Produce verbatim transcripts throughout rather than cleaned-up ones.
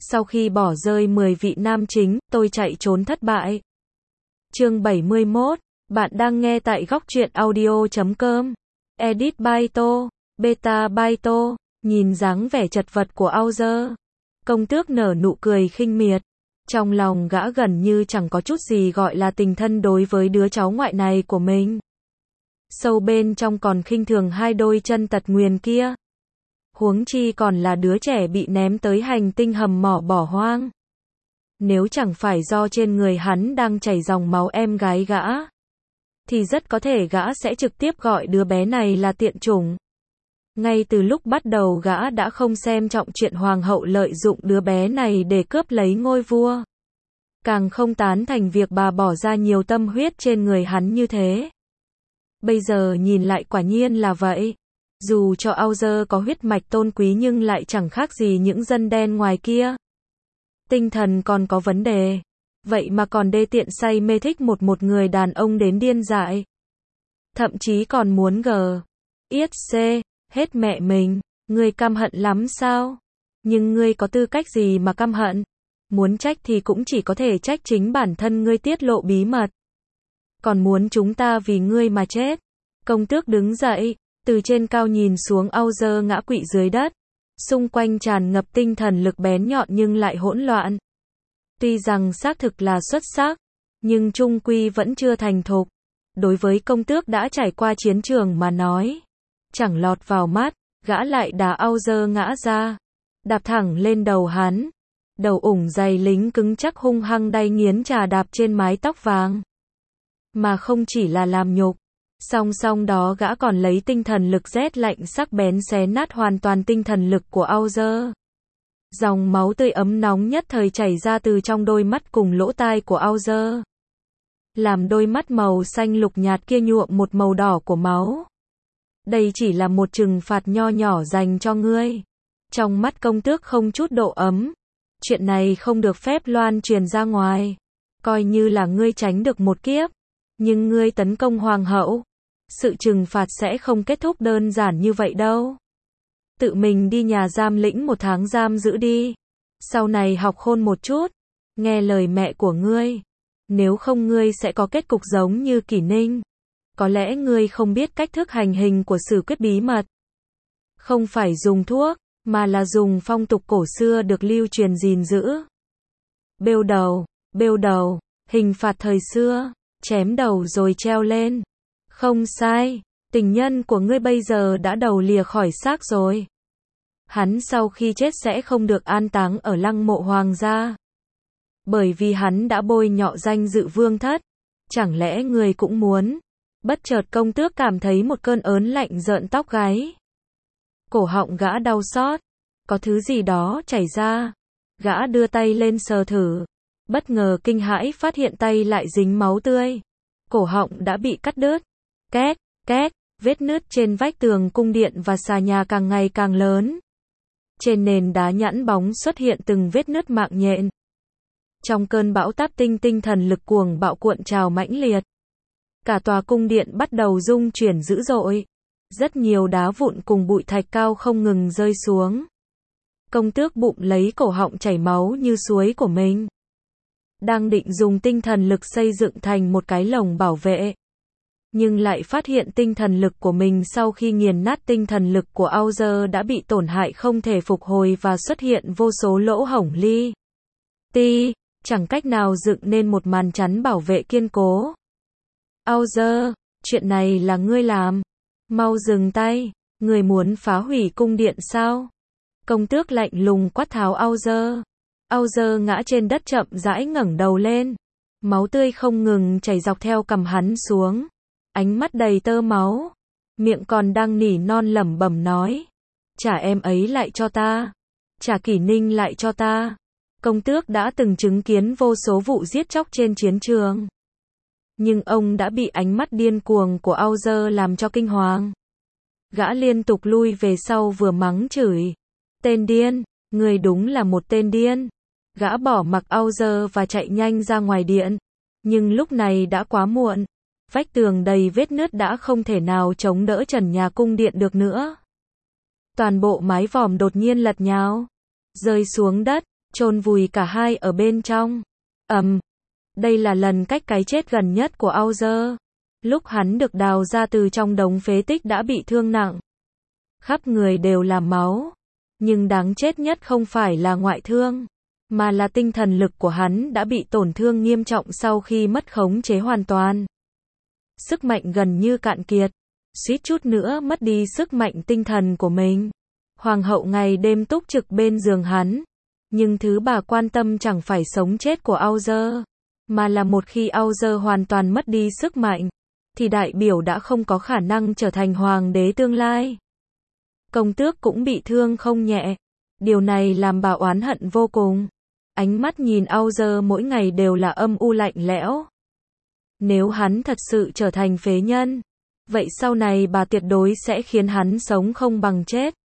Sau khi bỏ rơi mười vị nam chính, tôi chạy trốn thất bại. Chương bảy mươi mốt, bạn đang nghe tại góc truyện audio chấm com. Edit by To, Beta by To. Nhìn dáng vẻ chật vật của Auger, công tước nở nụ cười khinh miệt. Trong lòng gã gần như chẳng có chút gì gọi là tình thân đối với đứa cháu ngoại này của mình. Sâu bên trong còn khinh thường hai đôi chân tật nguyền kia. Huống chi còn là đứa trẻ bị ném tới hành tinh hầm mỏ bỏ hoang. Nếu chẳng phải do trên người hắn đang chảy dòng máu em gái gã, thì rất có thể gã sẽ trực tiếp gọi đứa bé này là tiện chủng. Ngay từ lúc bắt đầu gã đã không xem trọng chuyện hoàng hậu lợi dụng đứa bé này để cướp lấy ngôi vua. Càng không tán thành việc bà bỏ ra nhiều tâm huyết trên người hắn như thế. Bây giờ nhìn lại quả nhiên là vậy. Dù cho Auger có huyết mạch tôn quý nhưng lại chẳng khác gì những dân đen ngoài kia. Tinh thần còn có vấn đề. Vậy mà còn đê tiện say mê thích một một người đàn ông đến điên dại. Thậm chí còn muốn gờ. Yết xê, hết mẹ mình. Ngươi căm hận lắm sao? Nhưng ngươi có tư cách gì mà căm hận? Muốn trách thì cũng chỉ có thể trách chính bản thân ngươi tiết lộ bí mật. Còn muốn chúng ta vì ngươi mà chết. Công tước đứng dậy, từ trên cao nhìn xuống Auger ngã quỵ dưới đất. Xung quanh tràn ngập tinh thần lực bén nhọn nhưng lại hỗn loạn. Tuy rằng xác thực là xuất sắc, nhưng chung quy vẫn chưa thành thục. Đối với công tước đã trải qua chiến trường mà nói, chẳng lọt vào mắt, gã lại đá Auger ngã ra, đạp thẳng lên đầu hắn. Đầu ủng giày lính cứng chắc hung hăng đay nghiến chà đạp trên mái tóc vàng. Mà không chỉ là làm nhục, song song đó gã còn lấy tinh thần lực rét lạnh sắc bén xé nát hoàn toàn tinh thần lực của Auger. Dòng máu tươi ấm nóng nhất thời chảy ra từ trong đôi mắt cùng lỗ tai của Auger, làm đôi mắt màu xanh lục nhạt kia nhuộm một màu đỏ của máu. Đây chỉ là một trừng phạt nho nhỏ dành cho ngươi. Trong mắt công tước không chút độ ấm. Chuyện này không được phép loan truyền ra ngoài. Coi như là ngươi tránh được một kiếp. Nhưng ngươi tấn công hoàng hậu. Sự trừng phạt sẽ không kết thúc đơn giản như vậy đâu. Tự mình đi nhà giam lĩnh một tháng giam giữ đi. Sau này học khôn một chút. Nghe lời mẹ của ngươi. Nếu không ngươi sẽ có kết cục giống như Kỷ Ninh. Có lẽ ngươi không biết cách thức hành hình của sử quyết bí mật. Không phải dùng thuốc, mà là dùng phong tục cổ xưa được lưu truyền gìn giữ. Bêu đầu, bêu đầu, hình phạt thời xưa, chém đầu rồi treo lên. Không sai, tình nhân của ngươi bây giờ đã đầu lìa khỏi xác rồi. Hắn sau khi chết sẽ không được an táng ở lăng mộ hoàng gia. Bởi vì hắn đã bôi nhọ danh dự vương thất. Chẳng lẽ ngươi cũng muốn? Bất chợt công tước cảm thấy một cơn ớn lạnh rợn tóc gáy. Cổ họng gã đau xót. Có thứ gì đó chảy ra. Gã đưa tay lên sờ thử. Bất ngờ kinh hãi phát hiện tay lại dính máu tươi. Cổ họng đã bị cắt đứt. Két, két, vết nứt trên vách tường cung điện và xà nhà càng ngày càng lớn. Trên nền đá nhẵn bóng xuất hiện từng vết nứt mạng nhện. Trong cơn bão táp tinh tinh thần lực cuồng bạo cuộn trào mãnh liệt. Cả tòa cung điện bắt đầu rung chuyển dữ dội. Rất nhiều đá vụn cùng bụi thạch cao không ngừng rơi xuống. Công tước bụng lấy cổ họng chảy máu như suối của mình. Đang định dùng tinh thần lực xây dựng thành một cái lồng bảo vệ. Nhưng lại phát hiện tinh thần lực của mình sau khi nghiền nát tinh thần lực của Auger đã bị tổn hại không thể phục hồi và xuất hiện vô số lỗ hổng li ti, chẳng cách nào dựng nên một màn chắn bảo vệ kiên cố. Auger, chuyện này là ngươi làm. Mau dừng tay, ngươi muốn phá hủy cung điện sao? Công tước lạnh lùng quát tháo Auger. Auger ngã trên đất chậm rãi ngẩng đầu lên. Máu tươi không ngừng chảy dọc theo cằm hắn xuống. Ánh mắt đầy tơ máu. Miệng còn đang nỉ non lẩm bẩm nói. Trả em ấy lại cho ta. Trả Kỷ Ninh lại cho ta. Công tước đã từng chứng kiến vô số vụ giết chóc trên chiến trường. Nhưng ông đã bị ánh mắt điên cuồng của Auger làm cho kinh hoàng. Gã liên tục lui về sau vừa mắng chửi. Tên điên, người đúng là một tên điên. Gã bỏ mặc Auger và chạy nhanh ra ngoài điện. Nhưng lúc này đã quá muộn. Vách tường đầy vết nứt đã không thể nào chống đỡ trần nhà cung điện được nữa. Toàn bộ mái vòm đột nhiên lật nhào, rơi xuống đất. chôn vùi cả hai ở bên trong. Ầm. Đây là lần cách cái chết gần nhất của Auger. Lúc hắn được đào ra từ trong đống phế tích đã bị thương nặng. Khắp người đều là máu. Nhưng đáng chết nhất không phải là ngoại thương, mà là tinh thần lực của hắn đã bị tổn thương nghiêm trọng sau khi mất khống chế hoàn toàn. Sức mạnh gần như cạn kiệt, suýt chút nữa mất đi sức mạnh tinh thần của mình. Hoàng hậu ngày đêm túc trực bên giường hắn, nhưng thứ bà quan tâm chẳng phải sống chết của Auger, mà là một khi Auger hoàn toàn mất đi sức mạnh, thì đại biểu đã không có khả năng trở thành hoàng đế tương lai. Công tước cũng bị thương không nhẹ. Điều này làm bà oán hận vô cùng. Ánh mắt nhìn Auger mỗi ngày đều là âm u lạnh lẽo. Nếu hắn thật sự trở thành phế nhân, vậy sau này bà tuyệt đối sẽ khiến hắn sống không bằng chết.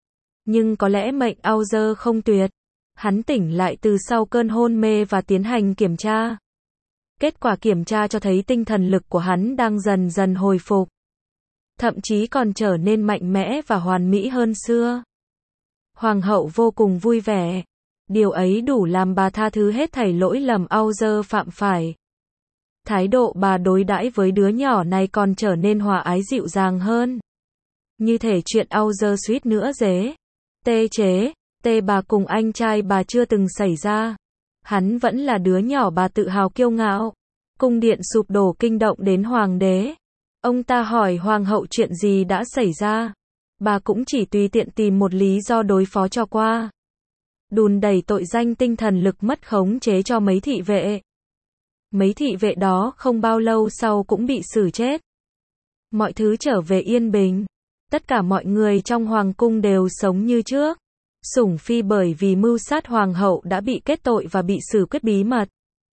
Nhưng có lẽ mệnh Auger không tuyệt. Hắn tỉnh lại từ sau cơn hôn mê và tiến hành kiểm tra. Kết quả kiểm tra cho thấy tinh thần lực của hắn đang dần dần hồi phục. Thậm chí còn trở nên mạnh mẽ và hoàn mỹ hơn xưa. Hoàng hậu vô cùng vui vẻ. Điều ấy đủ làm bà tha thứ hết thảy lỗi lầm Auger phạm phải. Thái độ bà đối đãi với đứa nhỏ này còn trở nên hòa ái dịu dàng hơn. Như thể chuyện Auger suýt nữa dế. Tê chế, tê bà cùng anh trai bà chưa từng xảy ra. Hắn vẫn là đứa nhỏ bà tự hào kiêu ngạo. Cung điện sụp đổ kinh động đến hoàng đế. Ông ta hỏi hoàng hậu chuyện gì đã xảy ra. Bà cũng chỉ tùy tiện tìm một lý do đối phó cho qua. Đùn đẩy tội danh tinh thần lực mất khống chế cho mấy thị vệ. Mấy thị vệ đó không bao lâu sau cũng bị xử chết. Mọi thứ trở về yên bình. Tất cả mọi người trong hoàng cung đều sống như trước. Sủng phi bởi vì mưu sát hoàng hậu đã bị kết tội và bị xử quyết bí mật.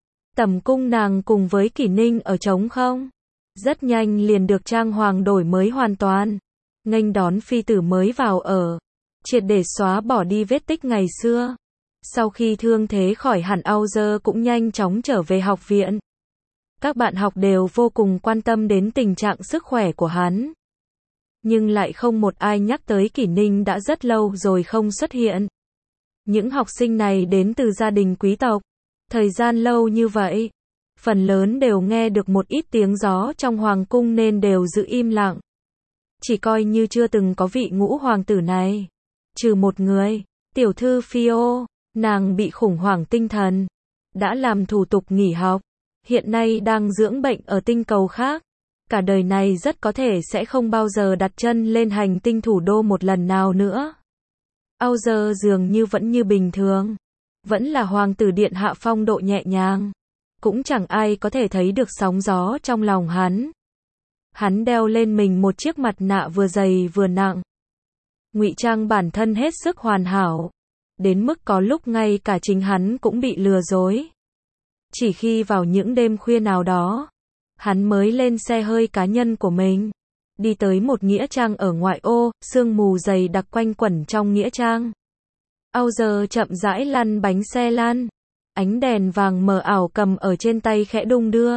Tầm cung nàng cùng với Kỷ Ninh ở trống không. Rất nhanh liền được trang hoàng đổi mới hoàn toàn. Nghênh đón phi tử mới vào ở. Triệt để xóa bỏ đi vết tích ngày xưa. Sau khi thương thế khỏi hẳn, Auger cũng nhanh chóng trở về học viện. Các bạn học đều vô cùng quan tâm đến tình trạng sức khỏe của hắn. Nhưng lại không một ai nhắc tới Kỷ Ninh đã rất lâu rồi không xuất hiện. Những học sinh này đến từ gia đình quý tộc. Thời gian lâu như vậy, phần lớn đều nghe được một ít tiếng gió trong hoàng cung nên đều giữ im lặng. Chỉ coi như chưa từng có vị ngũ hoàng tử này. Trừ một người, tiểu thư Phio, nàng bị khủng hoảng tinh thần. Đã làm thủ tục nghỉ học. Hiện nay đang dưỡng bệnh ở tinh cầu khác. Cả đời này rất có thể sẽ không bao giờ đặt chân lên hành tinh thủ đô một lần nào nữa. Auger dường như vẫn như bình thường. Vẫn là hoàng tử điện hạ phong độ nhẹ nhàng. Cũng chẳng ai có thể thấy được sóng gió trong lòng hắn. Hắn đeo lên mình một chiếc mặt nạ vừa dày vừa nặng. Ngụy trang bản thân hết sức hoàn hảo. Đến mức có lúc ngay cả chính hắn cũng bị lừa dối. Chỉ khi vào những đêm khuya nào đó, hắn mới lên xe hơi cá nhân của mình. Đi tới một nghĩa trang ở ngoại ô, sương mù dày đặc quanh quẩn trong nghĩa trang. Auger chậm rãi lăn bánh xe lăn. Ánh đèn vàng mờ ảo cầm ở trên tay khẽ đung đưa.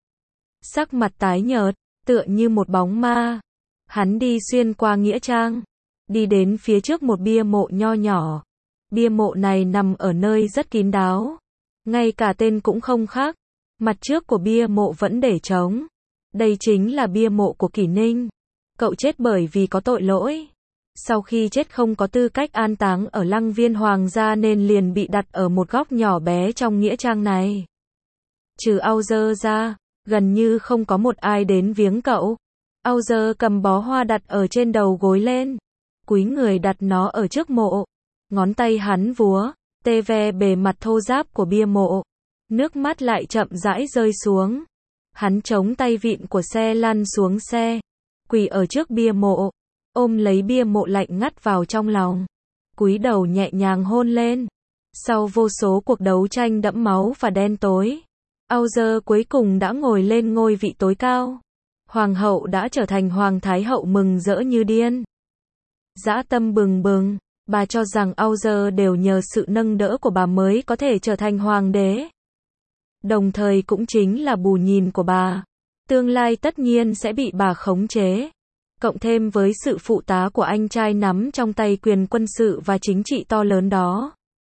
Sắc mặt tái nhợt, tựa như một bóng ma. Hắn đi xuyên qua nghĩa trang. Đi đến phía trước một bia mộ nho nhỏ. Bia mộ này nằm ở nơi rất kín đáo. Ngay cả tên cũng không khác. Mặt trước của bia mộ vẫn để trống. Đây chính là bia mộ của Kỷ Ninh. Cậu chết bởi vì có tội lỗi. Sau khi chết không có tư cách an táng ở lăng viên hoàng gia nên liền bị đặt ở một góc nhỏ bé trong nghĩa trang này. Trừ Auger ra, gần như không có một ai đến viếng cậu. Auger cầm bó hoa đặt ở trên đầu gối lên. Cúi người đặt nó ở trước mộ. Ngón tay hắn vúa, tê ve bề mặt thô ráp của bia mộ. Nước mắt lại chậm rãi rơi xuống. Hắn chống tay vịn của xe lăn xuống xe. Quỳ ở trước bia mộ. Ôm lấy bia mộ lạnh ngắt vào trong lòng. Cúi đầu nhẹ nhàng hôn lên. Sau vô số cuộc đấu tranh đẫm máu và đen tối, Auger cuối cùng đã ngồi lên ngôi vị tối cao. Hoàng hậu đã trở thành hoàng thái hậu mừng rỡ như điên. Dã tâm bừng bừng, bà cho rằng Auger đều nhờ sự nâng đỡ của bà mới có thể trở thành hoàng đế. Đồng thời cũng chính là bù nhìn của bà. Tương lai tất nhiên sẽ bị bà khống chế. Cộng thêm với sự phụ tá của anh trai nắm trong tay quyền quân sự và chính trị to lớn đó.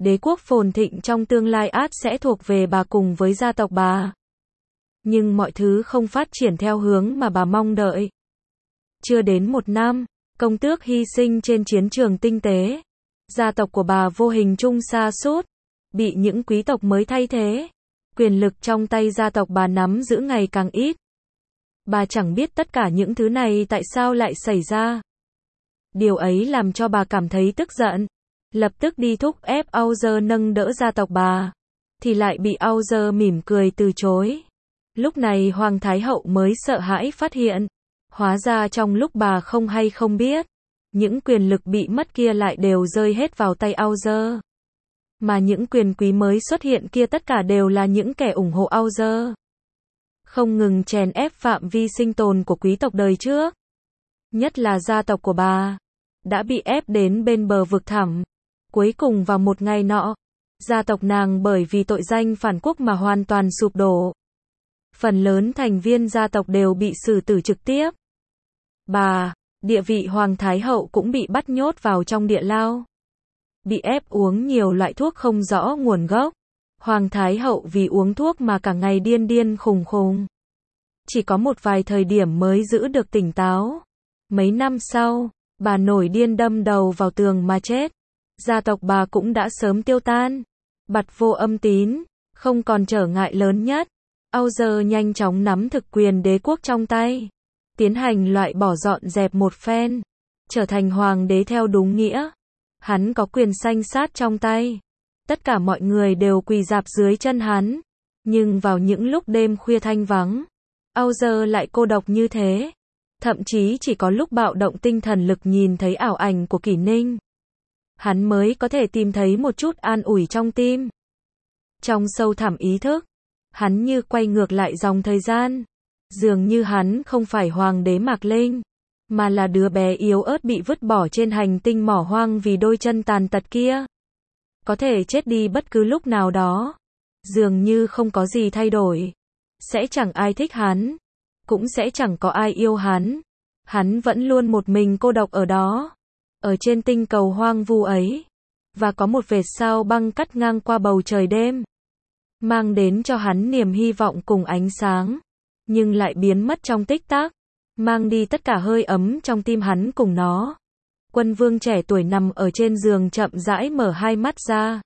đế quốc phồn thịnh trong tương lai ắt sẽ thuộc về bà cùng với gia tộc bà. Nhưng mọi thứ không phát triển theo hướng mà bà mong đợi. Chưa đến một năm, công tước hy sinh trên chiến trường tinh tế. Gia tộc của bà vô hình chung sa sút, bị những quý tộc mới thay thế. Quyền lực trong tay gia tộc bà nắm giữ ngày càng ít. Bà chẳng biết tất cả những thứ này tại sao lại xảy ra. Điều ấy làm cho bà cảm thấy tức giận. Lập tức đi thúc ép Auger nâng đỡ gia tộc bà. Thì lại bị Auger mỉm cười từ chối. Lúc này Hoàng Thái Hậu mới sợ hãi phát hiện. Hóa ra trong lúc bà không hay không biết, những quyền lực bị mất kia lại đều rơi hết vào tay Auger. Mà những quyền quý mới xuất hiện kia tất cả đều là những kẻ ủng hộ Auger. Không ngừng chèn ép phạm vi sinh tồn của quý tộc đời trước. Nhất là gia tộc của bà, đã bị ép đến bên bờ vực thẳm. Cuối cùng vào một ngày nọ, gia tộc nàng bởi vì tội danh phản quốc mà hoàn toàn sụp đổ. Phần lớn thành viên gia tộc đều bị xử tử trực tiếp. Bà, địa vị Hoàng Thái Hậu cũng bị bắt nhốt vào trong địa lao. Bị ép uống nhiều loại thuốc không rõ nguồn gốc. Hoàng Thái Hậu vì uống thuốc mà cả ngày điên điên khùng khùng. Chỉ có một vài thời điểm mới giữ được tỉnh táo. Mấy năm sau, bà nổi điên đâm đầu vào tường mà chết. Gia tộc bà cũng đã sớm tiêu tan. Bặt vô âm tín, không còn trở ngại lớn nhất. Auger nhanh chóng nắm thực quyền đế quốc trong tay. Tiến hành loại bỏ dọn dẹp một phen. Trở thành hoàng đế theo đúng nghĩa. Hắn có quyền sanh sát trong tay. Tất cả mọi người đều quỳ rạp dưới chân hắn. Nhưng vào những lúc đêm khuya thanh vắng, Auger lại cô độc như thế. Thậm chí chỉ có lúc bạo động tinh thần lực nhìn thấy ảo ảnh của Kỷ Ninh, hắn mới có thể tìm thấy một chút an ủi trong tim. Trong sâu thẳm ý thức, hắn như quay ngược lại dòng thời gian. Dường như hắn không phải hoàng đế Mạc Linh, mà là đứa bé yếu ớt bị vứt bỏ trên hành tinh mỏ hoang vì đôi chân tàn tật kia. Có thể chết đi bất cứ lúc nào đó. Dường như không có gì thay đổi. Sẽ chẳng ai thích hắn. Cũng sẽ chẳng có ai yêu hắn. Hắn vẫn luôn một mình cô độc ở đó. Ở trên tinh cầu hoang vu ấy. Và có một vệt sao băng cắt ngang qua bầu trời đêm. Mang đến cho hắn niềm hy vọng cùng ánh sáng. Nhưng lại biến mất trong tích tắc. Mang đi tất cả hơi ấm trong tim hắn cùng nó. Quân vương trẻ tuổi nằm ở trên giường chậm rãi mở hai mắt ra.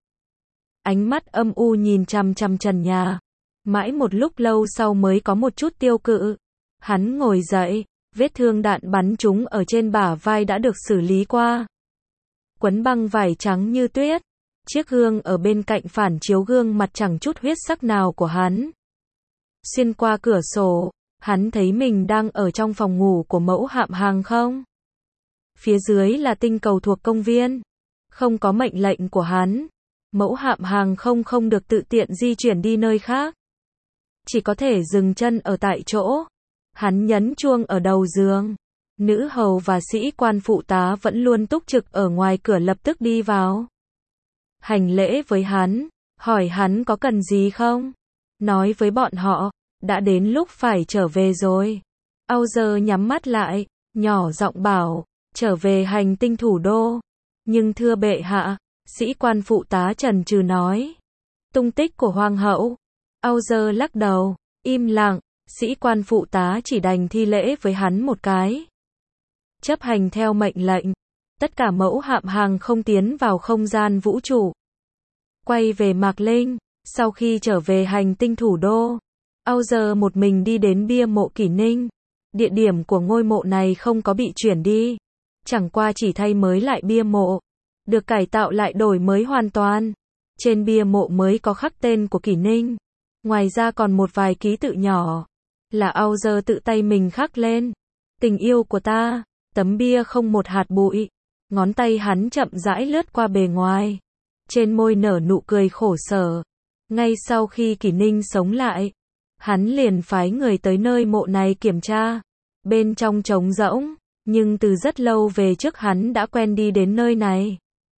Ánh mắt âm u nhìn chằm chằm trần nhà. Mãi một lúc lâu sau mới có một chút tiêu cự. Hắn ngồi dậy, vết thương đạn bắn trúng ở trên bả vai đã được xử lý qua. Quấn băng vải trắng như tuyết. Chiếc gương ở bên cạnh phản chiếu gương mặt chẳng chút huyết sắc nào của hắn. Xuyên qua cửa sổ, hắn thấy mình đang ở trong phòng ngủ của mẫu hạm hàng không. Phía dưới là tinh cầu thuộc công viên. Không có mệnh lệnh của hắn. Mẫu hạm hàng không không được tự tiện di chuyển đi nơi khác. Chỉ có thể dừng chân ở tại chỗ. Hắn nhấn chuông ở đầu giường. Nữ hầu và sĩ quan phụ tá vẫn luôn túc trực ở ngoài cửa lập tức đi vào. Hành lễ với hắn. Hỏi hắn có cần gì không? Nói với bọn họ. Đã đến lúc phải trở về rồi. Auger nhắm mắt lại. Nhỏ giọng bảo. Trở về hành tinh thủ đô. Nhưng thưa bệ hạ. Sĩ quan phụ tá chần chừ nói. Tung tích của hoàng hậu. Auger lắc đầu. Im lặng. Sĩ quan phụ tá chỉ đành thi lễ với hắn một cái. Chấp hành theo mệnh lệnh. Tất cả mẫu hạm hàng không tiến vào không gian vũ trụ. Quay về Mạc Linh. Sau khi trở về hành tinh thủ đô, Auger một mình đi đến bia mộ Kỷ Ninh. Địa điểm của ngôi mộ này không có bị chuyển đi. Chẳng qua chỉ thay mới lại bia mộ. Được cải tạo lại đổi mới hoàn toàn. Trên bia mộ mới có khắc tên của Kỷ Ninh. Ngoài ra còn một vài ký tự nhỏ. Là Auger tự tay mình khắc lên. Tình yêu của ta. Tấm bia không một hạt bụi. Ngón tay hắn chậm rãi lướt qua bề ngoài. Trên môi nở nụ cười khổ sở. Ngay sau khi Kỷ Ninh sống lại, hắn liền phái người tới nơi mộ này kiểm tra. Bên trong trống rỗng, nhưng từ rất lâu về trước hắn đã quen đi đến nơi này.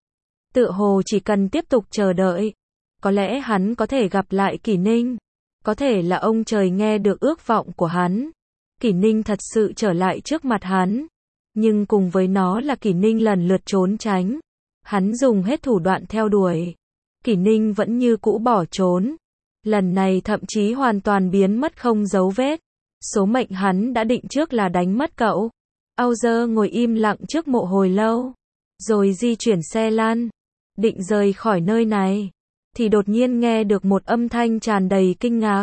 Tựa hồ chỉ cần tiếp tục chờ đợi, có lẽ hắn có thể gặp lại Kỷ Ninh. Có thể là ông trời nghe được ước vọng của hắn. Kỷ Ninh thật sự trở lại trước mặt hắn. Nhưng cùng với nó là Kỷ Ninh lần lượt trốn tránh. Hắn dùng hết thủ đoạn theo đuổi. Kỷ Ninh vẫn như cũ bỏ trốn. Lần này thậm chí hoàn toàn biến mất không dấu vết. Số mệnh hắn đã định trước là đánh mất cậu. Auger ngồi im lặng trước mộ hồi lâu. Rồi di chuyển xe lăn. Định rời khỏi nơi này. Thì đột nhiên nghe được một âm thanh tràn đầy kinh ngạc.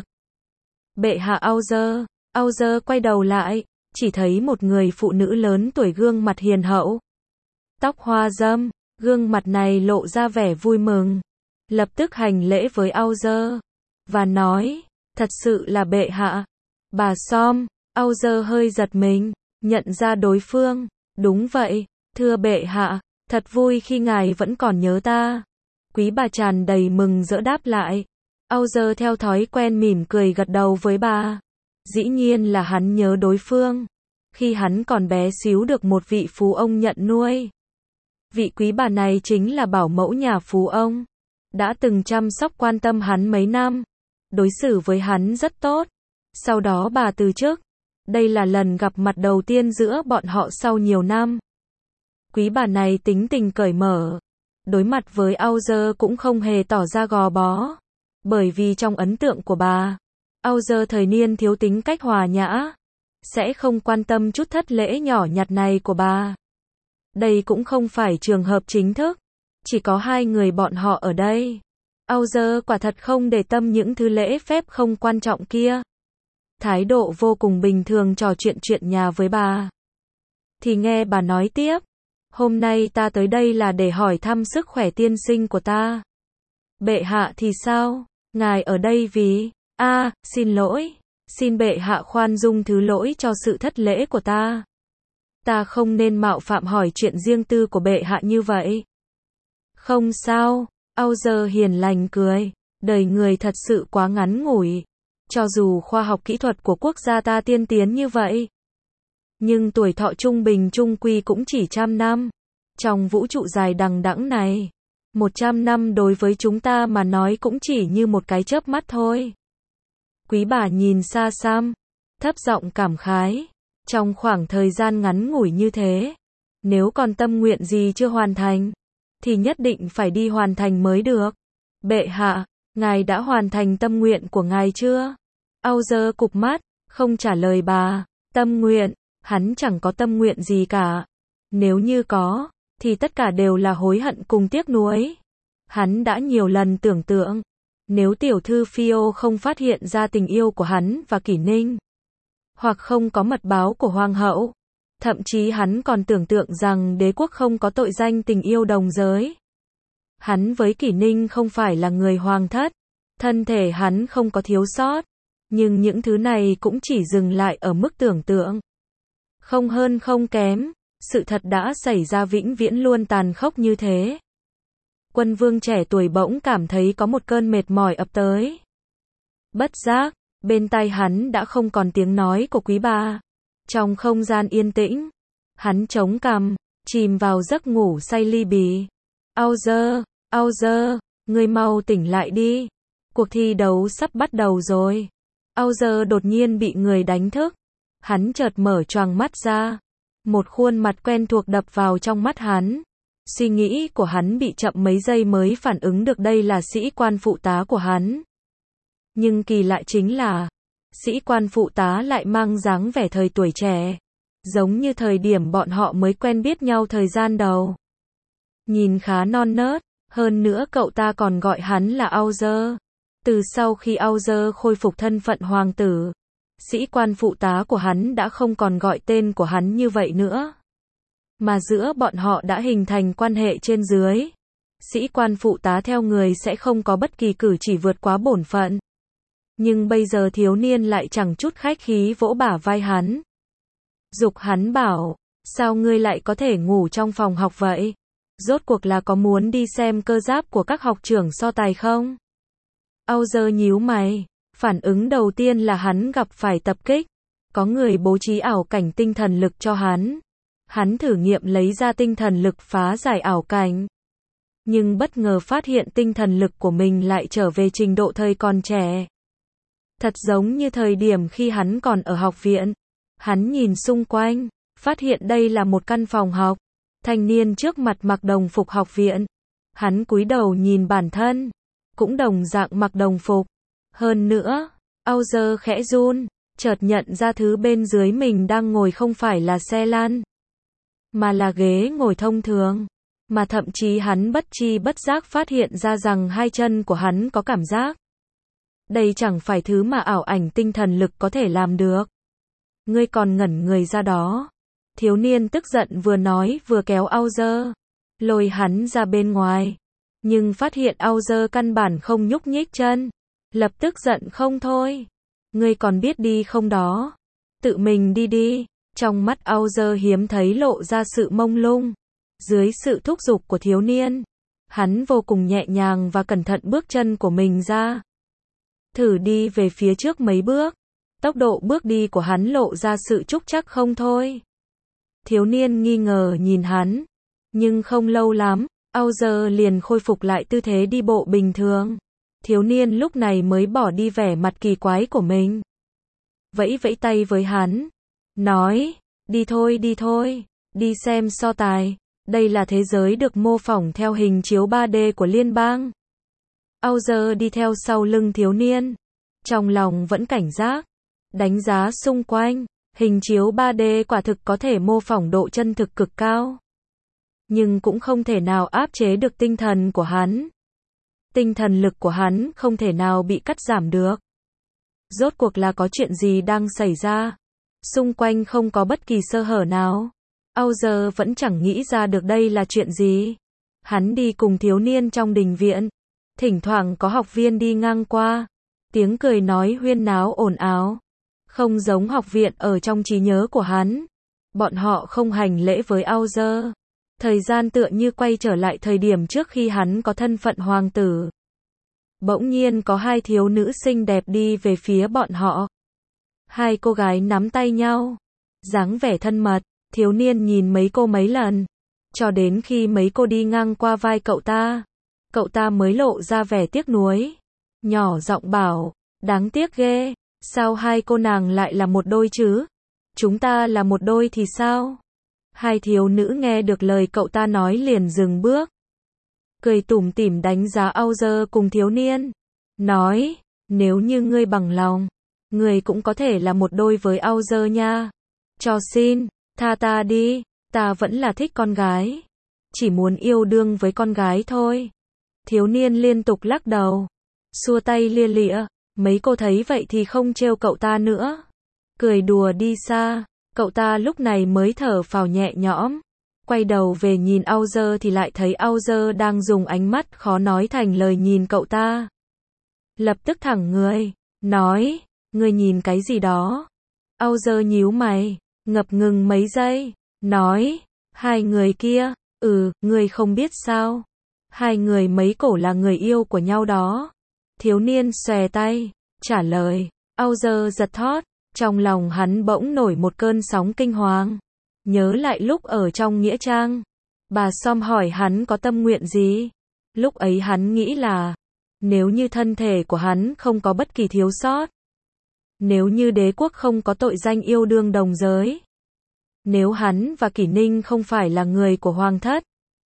Bệ hạ Auger. Auger quay đầu lại. Chỉ thấy một người phụ nữ lớn tuổi gương mặt hiền hậu. Tóc hoa râm. Gương mặt này lộ ra vẻ vui mừng. Lập tức hành lễ với Auger. Và nói. Thật sự là bệ hạ. Bà Som. Auger hơi giật mình. Nhận ra đối phương. Đúng vậy. Thưa bệ hạ. Thật vui khi ngài vẫn còn nhớ ta. Quý bà tràn đầy mừng rỡ đáp lại. Auger theo thói quen mỉm cười gật đầu với bà. Dĩ nhiên là hắn nhớ đối phương. Khi hắn còn bé xíu được một vị phú ông nhận nuôi. Vị quý bà này chính là bảo mẫu nhà phú ông. Đã từng chăm sóc quan tâm hắn mấy năm. Đối xử với hắn rất tốt. Sau đó bà từ chức. Đây là lần gặp mặt đầu tiên giữa bọn họ sau nhiều năm. Quý bà này tính tình cởi mở. Đối mặt với Auger cũng không hề tỏ ra gò bó. Bởi vì trong ấn tượng của bà, Auger thời niên thiếu tính cách hòa nhã. Sẽ không quan tâm chút thất lễ nhỏ nhặt này của bà. Đây cũng không phải trường hợp chính thức. Chỉ có hai người bọn họ ở đây. Auger quả thật không để tâm những thứ lễ phép không quan trọng kia. Thái độ vô cùng bình thường trò chuyện chuyện nhà với bà. Thì nghe bà nói tiếp. Hôm nay ta tới đây là để hỏi thăm sức khỏe tiên sinh của ta. Bệ hạ thì sao? Ngài ở đây vì... a à, xin lỗi. Xin bệ hạ khoan dung thứ lỗi cho sự thất lễ của ta. Ta không nên mạo phạm hỏi chuyện riêng tư của bệ hạ như vậy. Không sao. Auger hiền lành cười. Đời người thật sự quá ngắn ngủi. Cho dù khoa học kỹ thuật của quốc gia ta tiên tiến như vậy. Nhưng tuổi thọ trung bình trung quy cũng chỉ trăm năm. Trong vũ trụ dài đằng đẵng này. Một trăm năm đối với chúng ta mà nói cũng chỉ như một cái chớp mắt thôi. Quý bà nhìn xa xăm. Thấp giọng cảm khái. Trong khoảng thời gian ngắn ngủi như thế. Nếu còn tâm nguyện gì chưa hoàn thành. Thì nhất định phải đi hoàn thành mới được. Bệ hạ, ngài đã hoàn thành tâm nguyện của ngài chưa? Auger cụp mắt, không trả lời bà. Tâm nguyện, hắn chẳng có tâm nguyện gì cả. Nếu như có, thì tất cả đều là hối hận cùng tiếc nuối. Hắn đã nhiều lần tưởng tượng. Nếu tiểu thư Phio không phát hiện ra tình yêu của hắn và Kỷ Ninh. Hoặc không có mật báo của hoàng hậu. Thậm chí hắn còn tưởng tượng rằng đế quốc không có tội danh tình yêu đồng giới. Hắn với Kỷ Ninh không phải là người hoàng thất. Thân thể hắn không có thiếu sót. Nhưng những thứ này cũng chỉ dừng lại ở mức tưởng tượng. Không hơn không kém. Sự thật đã xảy ra vĩnh viễn luôn tàn khốc như thế. Quân vương trẻ tuổi bỗng cảm thấy có một cơn mệt mỏi ập tới. Bất giác, bên tai hắn đã không còn tiếng nói của quý bà. Trong không gian yên tĩnh, hắn chống cằm, chìm vào giấc ngủ say ly bì. Auger, Auger, ngươi mau tỉnh lại đi. Cuộc thi đấu sắp bắt đầu rồi. Auger đột nhiên bị người đánh thức. Hắn chợt mở choàng mắt ra. Một khuôn mặt quen thuộc đập vào trong mắt hắn. Suy nghĩ của hắn bị chậm mấy giây mới phản ứng được đây là sĩ quan phụ tá của hắn. Nhưng kỳ lạ chính là, sĩ quan phụ tá lại mang dáng vẻ thời tuổi trẻ. Giống như thời điểm bọn họ mới quen biết nhau thời gian đầu. Nhìn khá non nớt, hơn nữa cậu ta còn gọi hắn là Auger. Từ sau khi Auger khôi phục thân phận hoàng tử, sĩ quan phụ tá của hắn đã không còn gọi tên của hắn như vậy nữa. Mà giữa bọn họ đã hình thành quan hệ trên dưới. Sĩ quan phụ tá theo người sẽ không có bất kỳ cử chỉ vượt quá bổn phận. Nhưng bây giờ thiếu niên lại chẳng chút khách khí vỗ bả vai hắn. Giục hắn bảo, sao ngươi lại có thể ngủ trong phòng học vậy? Rốt cuộc là có muốn đi xem cơ giáp của các học trưởng so tài không? Auger nhíu mày, phản ứng đầu tiên là hắn gặp phải tập kích. Có người bố trí ảo cảnh tinh thần lực cho hắn. Hắn thử nghiệm lấy ra tinh thần lực phá giải ảo cảnh. Nhưng bất ngờ phát hiện tinh thần lực của mình lại trở về trình độ thời còn trẻ. Thật giống như thời điểm khi hắn còn ở học viện. Hắn nhìn xung quanh, phát hiện đây là một căn phòng học. Thanh niên trước mặt mặc đồng phục học viện. Hắn cúi đầu nhìn bản thân, cũng đồng dạng mặc đồng phục. Hơn nữa, Auger khẽ run, chợt nhận ra thứ bên dưới mình đang ngồi không phải là xe lăn, mà là ghế ngồi thông thường. Mà thậm chí hắn bất chi bất giác phát hiện ra rằng hai chân của hắn có cảm giác. Đây chẳng phải thứ mà ảo ảnh tinh thần lực có thể làm được. Ngươi còn ngẩn người ra đó. Thiếu niên tức giận vừa nói vừa kéo Auger, lôi hắn ra bên ngoài. Nhưng phát hiện Auger căn bản không nhúc nhích chân. Lập tức giận không thôi. Ngươi còn biết đi không đó? Tự mình đi đi. Trong mắt Auger hiếm thấy lộ ra sự mông lung. Dưới sự thúc giục của thiếu niên, hắn vô cùng nhẹ nhàng và cẩn thận bước chân của mình ra. Thử đi về phía trước mấy bước. Tốc độ bước đi của hắn lộ ra sự trúc chắc không thôi. Thiếu niên nghi ngờ nhìn hắn. Nhưng không lâu lắm, Auger liền khôi phục lại tư thế đi bộ bình thường. Thiếu niên lúc này mới bỏ đi vẻ mặt kỳ quái của mình. Vẫy vẫy tay với hắn. Nói, đi thôi đi thôi, đi xem so tài. Đây là thế giới được mô phỏng theo hình chiếu ba D của liên bang. Auger đi theo sau lưng thiếu niên. Trong lòng vẫn cảnh giác. Đánh giá xung quanh. Hình chiếu ba D quả thực có thể mô phỏng độ chân thực cực cao. Nhưng cũng không thể nào áp chế được tinh thần của hắn. Tinh thần lực của hắn không thể nào bị cắt giảm được. Rốt cuộc là có chuyện gì đang xảy ra? Xung quanh không có bất kỳ sơ hở nào. Auger vẫn chẳng nghĩ ra được đây là chuyện gì. Hắn đi cùng thiếu niên trong đình viện. Thỉnh thoảng có học viên đi ngang qua. Tiếng cười nói huyên náo ồn ào. Không giống học viện ở trong trí nhớ của hắn. Bọn họ không hành lễ với Auger. Thời gian tựa như quay trở lại thời điểm trước khi hắn có thân phận hoàng tử. Bỗng nhiên có hai thiếu nữ xinh đẹp đi về phía bọn họ. Hai cô gái nắm tay nhau. Dáng vẻ thân mật. Thiếu niên nhìn mấy cô mấy lần. Cho đến khi mấy cô đi ngang qua vai cậu ta. Cậu ta mới lộ ra vẻ tiếc nuối. Nhỏ giọng bảo, đáng tiếc ghê. Sao hai cô nàng lại là một đôi chứ? Chúng ta là một đôi thì sao? Hai thiếu nữ nghe được lời cậu ta nói liền dừng bước. Cười tủm tỉm đánh giá Auger cùng thiếu niên. Nói, nếu như ngươi bằng lòng, ngươi cũng có thể là một đôi với Auger nha. Cho xin, tha ta đi, ta vẫn là thích con gái. Chỉ muốn yêu đương với con gái thôi. Thiếu niên liên tục lắc đầu. Xua tay lia lịa. Mấy cô thấy vậy thì không trêu cậu ta nữa. Cười đùa đi xa. Cậu ta lúc này mới thở phào nhẹ nhõm. Quay đầu về nhìn Auger thì lại thấy Auger đang dùng ánh mắt khó nói thành lời nhìn cậu ta. Lập tức thẳng người. Nói, ngươi nhìn cái gì đó? Auger nhíu mày. Ngập ngừng mấy giây. Nói, hai người kia. Ừ, ngươi không biết sao? Hai người mấy cổ là người yêu của nhau đó. Thiếu niên xòe tay. Trả lời. Auger giật thót. Trong lòng hắn bỗng nổi một cơn sóng kinh hoàng. Nhớ lại lúc ở trong nghĩa trang. Bà Som hỏi hắn có tâm nguyện gì. Lúc ấy hắn nghĩ là, nếu như thân thể của hắn không có bất kỳ thiếu sót. Nếu như đế quốc không có tội danh yêu đương đồng giới. Nếu hắn và Kỷ Ninh không phải là người của hoàng thất.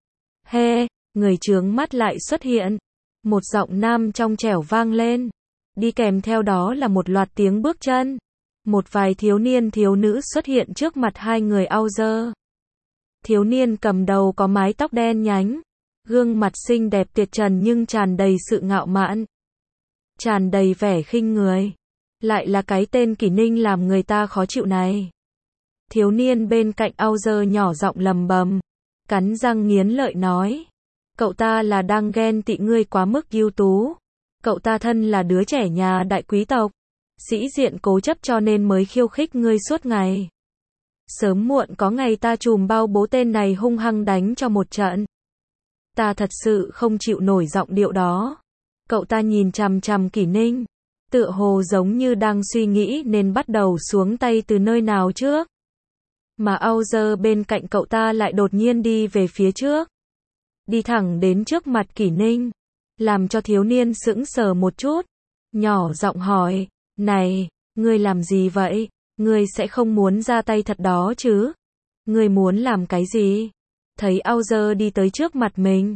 Hê, người chướng mắt lại xuất hiện. Một giọng nam trong trẻo vang lên. Đi kèm theo đó là một loạt tiếng bước chân. Một vài thiếu niên thiếu nữ xuất hiện trước mặt hai người Auger. Thiếu niên cầm đầu có mái tóc đen nhánh. Gương mặt xinh đẹp tuyệt trần nhưng tràn đầy sự ngạo mạn. Tràn đầy vẻ khinh người. Lại là cái tên Kỷ Ninh làm người ta khó chịu này. Thiếu niên bên cạnh Auger nhỏ giọng lầm bầm. Cắn răng nghiến lợi nói. Cậu ta là đang ghen tị ngươi quá mức ưu tú. Cậu ta thân là đứa trẻ nhà đại quý tộc. Sĩ diện cố chấp cho nên mới khiêu khích ngươi suốt ngày. Sớm muộn có ngày ta trùm bao bố tên này hung hăng đánh cho một trận. Ta thật sự không chịu nổi giọng điệu đó. Cậu ta nhìn chằm chằm Kỷ Ninh. Tựa hồ giống như đang suy nghĩ nên bắt đầu xuống tay từ nơi nào trước. Mà Auger bên cạnh cậu ta lại đột nhiên đi về phía trước. Đi thẳng đến trước mặt Kỷ Ninh. Làm cho thiếu niên sững sờ một chút. Nhỏ giọng hỏi. Này, ngươi làm gì vậy? Ngươi sẽ không muốn ra tay thật đó chứ? Ngươi muốn làm cái gì? Thấy Auger đi tới trước mặt mình.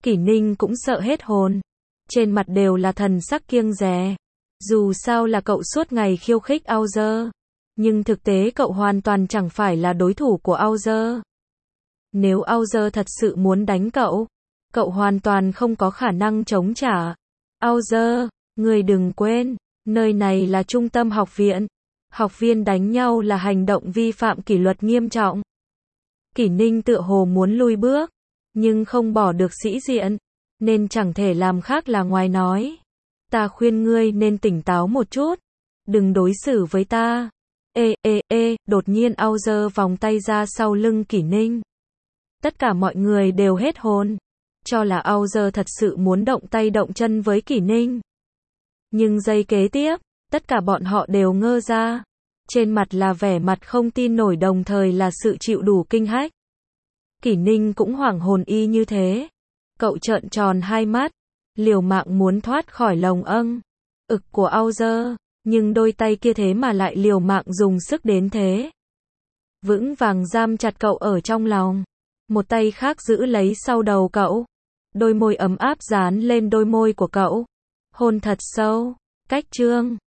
Kỷ Ninh cũng sợ hết hồn. Trên mặt đều là thần sắc kiêng dè. Dù sao là cậu suốt ngày khiêu khích Auger. Nhưng thực tế cậu hoàn toàn chẳng phải là đối thủ của Auger. Nếu Auger thật sự muốn đánh cậu, cậu hoàn toàn không có khả năng chống trả. Auger, người đừng quên, nơi này là trung tâm học viện. Học viên đánh nhau là hành động vi phạm kỷ luật nghiêm trọng. Kỷ Ninh tựa hồ muốn lui bước, nhưng không bỏ được sĩ diện, nên chẳng thể làm khác là ngoài nói. Ta khuyên ngươi nên tỉnh táo một chút, đừng đối xử với ta. Ê ê ê, đột nhiên Auger vòng tay ra sau lưng Kỷ Ninh. Tất cả mọi người đều hết hồn, cho là Auger thật sự muốn động tay động chân với Kỷ Ninh. Nhưng giây kế tiếp, tất cả bọn họ đều ngơ ra. Trên mặt là vẻ mặt không tin nổi đồng thời là sự chịu đủ kinh hách. Kỷ Ninh cũng hoảng hồn y như thế. Cậu trợn tròn hai mắt, liều mạng muốn thoát khỏi lồng âng ực của Auger, nhưng đôi tay kia thế mà lại liều mạng dùng sức đến thế. Vững vàng giam chặt cậu ở trong lòng. Một tay khác giữ lấy sau đầu cậu. Đôi môi ấm áp dán lên đôi môi của cậu. Hôn thật sâu. Cách chương